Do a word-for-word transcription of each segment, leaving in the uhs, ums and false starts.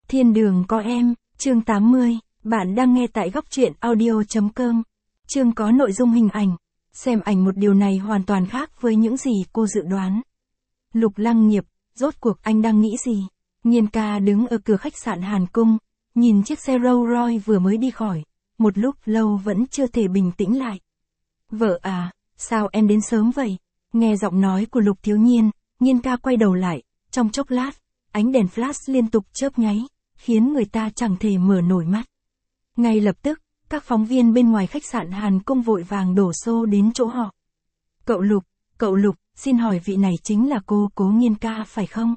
Thiên đường có em, chương tám mươi, bạn đang nghe tại góc truyện audio.com. Chương có nội dung hình ảnh. Xem ảnh một điều này hoàn toàn khác với những gì cô dự đoán. Lục Lăng Nghiệp, rốt cuộc anh đang nghĩ gì? Nhiên ca đứng ở cửa khách sạn Hàn Cung, nhìn chiếc xe Rolls Royce vừa mới đi khỏi, một lúc lâu vẫn chưa thể bình tĩnh lại. Vợ à, sao em đến sớm vậy? Nghe giọng nói của Lục Thiếu Nhiên, Nhiên ca quay đầu lại, trong chốc lát, ánh đèn flash liên tục chớp nháy, khiến người ta chẳng thể mở nổi mắt. Ngay lập tức, các phóng viên bên ngoài khách sạn Hàn Cung vội vàng đổ xô đến chỗ họ. Cậu Lục, cậu Lục, xin hỏi vị này chính là cô Cố Nhiên ca phải không?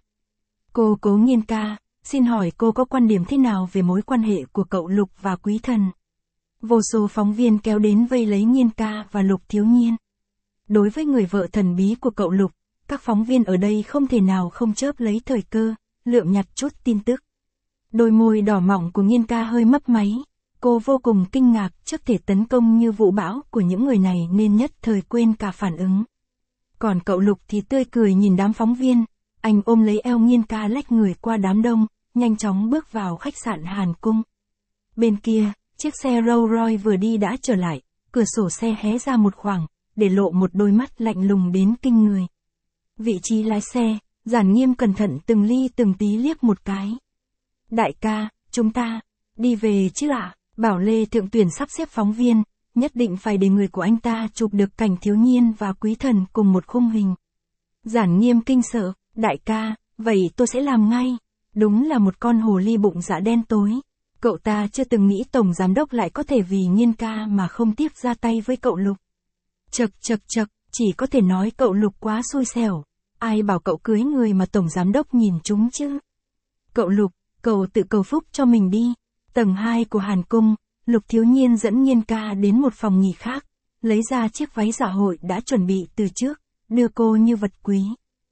Cô Cố Nhiên ca, xin hỏi cô có quan điểm thế nào về mối quan hệ của cậu Lục và Quý Thần? Vô số phóng viên kéo đến vây lấy Nhiên ca và Lục Thiếu Nhiên. Đối với người vợ thần bí của cậu Lục, các phóng viên ở đây không thể nào không chớp lấy thời cơ, lượm nhặt chút tin tức. Đôi môi đỏ mọng của Nhiên ca hơi mấp máy, cô vô cùng kinh ngạc trước thể tấn công như vũ bão của những người này nên nhất thời quên cả phản ứng. Còn cậu Lục thì tươi cười nhìn đám phóng viên, anh ôm lấy eo Nhiên ca lách người qua đám đông, nhanh chóng bước vào khách sạn Hàn Cung. Bên kia, chiếc xe Rolls Royce vừa đi đã trở lại, cửa sổ xe hé ra một khoảng, để lộ một đôi mắt lạnh lùng đến kinh người. Vị trí lái xe, Giản Nghiêm cẩn thận từng ly từng tí liếc một cái. Đại ca, chúng ta, đi về chứ ạ? Bảo Lê Thượng Tuyển sắp xếp phóng viên, nhất định phải để người của anh ta chụp được cảnh Thiếu Nhiên và Quý Thần cùng một khung hình. Giản Nghiêm kinh sợ, đại ca, vậy tôi sẽ làm ngay. Đúng là một con hồ ly bụng dạ đen tối. Cậu ta chưa từng nghĩ tổng giám đốc lại có thể vì Nhiên ca mà không tiếc ra tay với cậu Lục. Chật chật chật, chỉ có thể nói cậu Lục quá xui xẻo. Ai bảo cậu cưới người mà tổng giám đốc nhìn chúng chứ? Cậu Lục, cậu tự cầu phúc cho mình đi. Tầng hai của Hàn Cung, Lục Thiếu Nhiên dẫn Nhiên ca đến một phòng nghỉ khác, lấy ra chiếc váy dạ hội đã chuẩn bị từ trước, đưa cô như vật quý.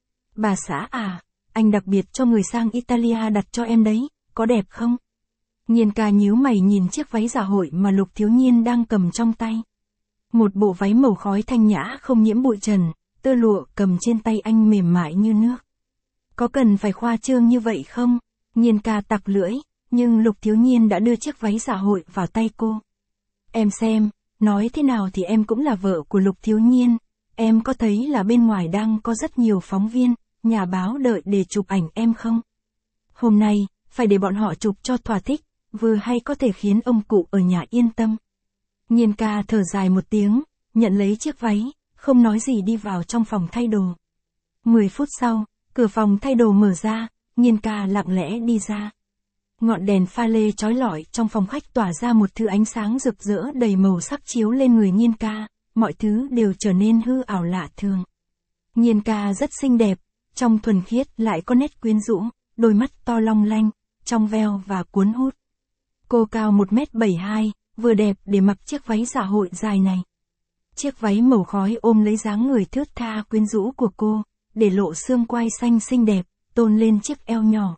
Bà xã à, anh đặc biệt cho người sang Italia đặt cho em đấy, có đẹp không? Nhiên ca nhíu mày nhìn chiếc váy dạ hội mà Lục Thiếu Nhiên đang cầm trong tay. Một bộ váy màu khói thanh nhã không nhiễm bụi trần, tơ lụa cầm trên tay anh mềm mại như nước. Có cần phải khoa trương như vậy không? Nhiên ca tặc lưỡi, nhưng Lục Thiếu Nhiên đã đưa chiếc váy dạ hội vào tay cô. Em xem, nói thế nào thì em cũng là vợ của Lục Thiếu Nhiên, em có thấy là bên ngoài đang có rất nhiều phóng viên, nhà báo đợi để chụp ảnh em không? Hôm nay, phải để bọn họ chụp cho thỏa thích, vừa hay có thể khiến ông cụ ở nhà yên tâm. Nhiên ca thở dài một tiếng, nhận lấy chiếc váy, không nói gì đi vào trong phòng thay đồ. Mười phút sau, cửa phòng thay đồ mở ra, Nhiên ca lặng lẽ đi ra. Ngọn đèn pha lê chói lọi trong phòng khách tỏa ra một thứ ánh sáng rực rỡ đầy màu sắc chiếu lên người Nhiên ca, mọi thứ đều trở nên hư ảo lạ thường. Nhiên ca rất xinh đẹp, trong thuần khiết lại có nét quyến rũ, đôi mắt to long lanh, trong veo và cuốn hút. Cô cao một mét bảy mươi hai, vừa đẹp để mặc chiếc váy dạ hội dài này. Chiếc váy màu khói ôm lấy dáng người thướt tha quyến rũ của cô, để lộ xương quai xanh xinh đẹp, tôn lên chiếc eo nhỏ.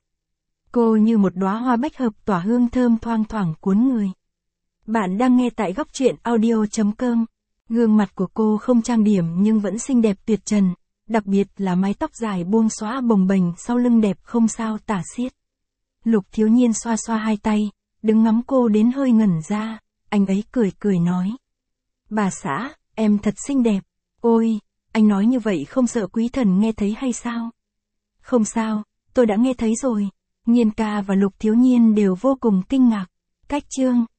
Cô như một đóa hoa bách hợp tỏa hương thơm thoang thoảng cuốn người. Bạn đang nghe tại góc truyện audio.com. Gương mặt của cô không trang điểm nhưng vẫn xinh đẹp tuyệt trần, đặc biệt là mái tóc dài buông xõa bồng bềnh sau lưng đẹp không sao tả xiết. Lục Thiếu Nhiên xoa xoa hai tay, đứng ngắm cô đến hơi ngẩn ra, anh ấy cười cười nói. Bà xã, em thật xinh đẹp. Ôi, anh nói như vậy không sợ Quý Thần nghe thấy hay sao? Không sao, tôi đã nghe thấy rồi. Nhiên ca và Lục Thiếu Nhiên đều vô cùng kinh ngạc. Cách chương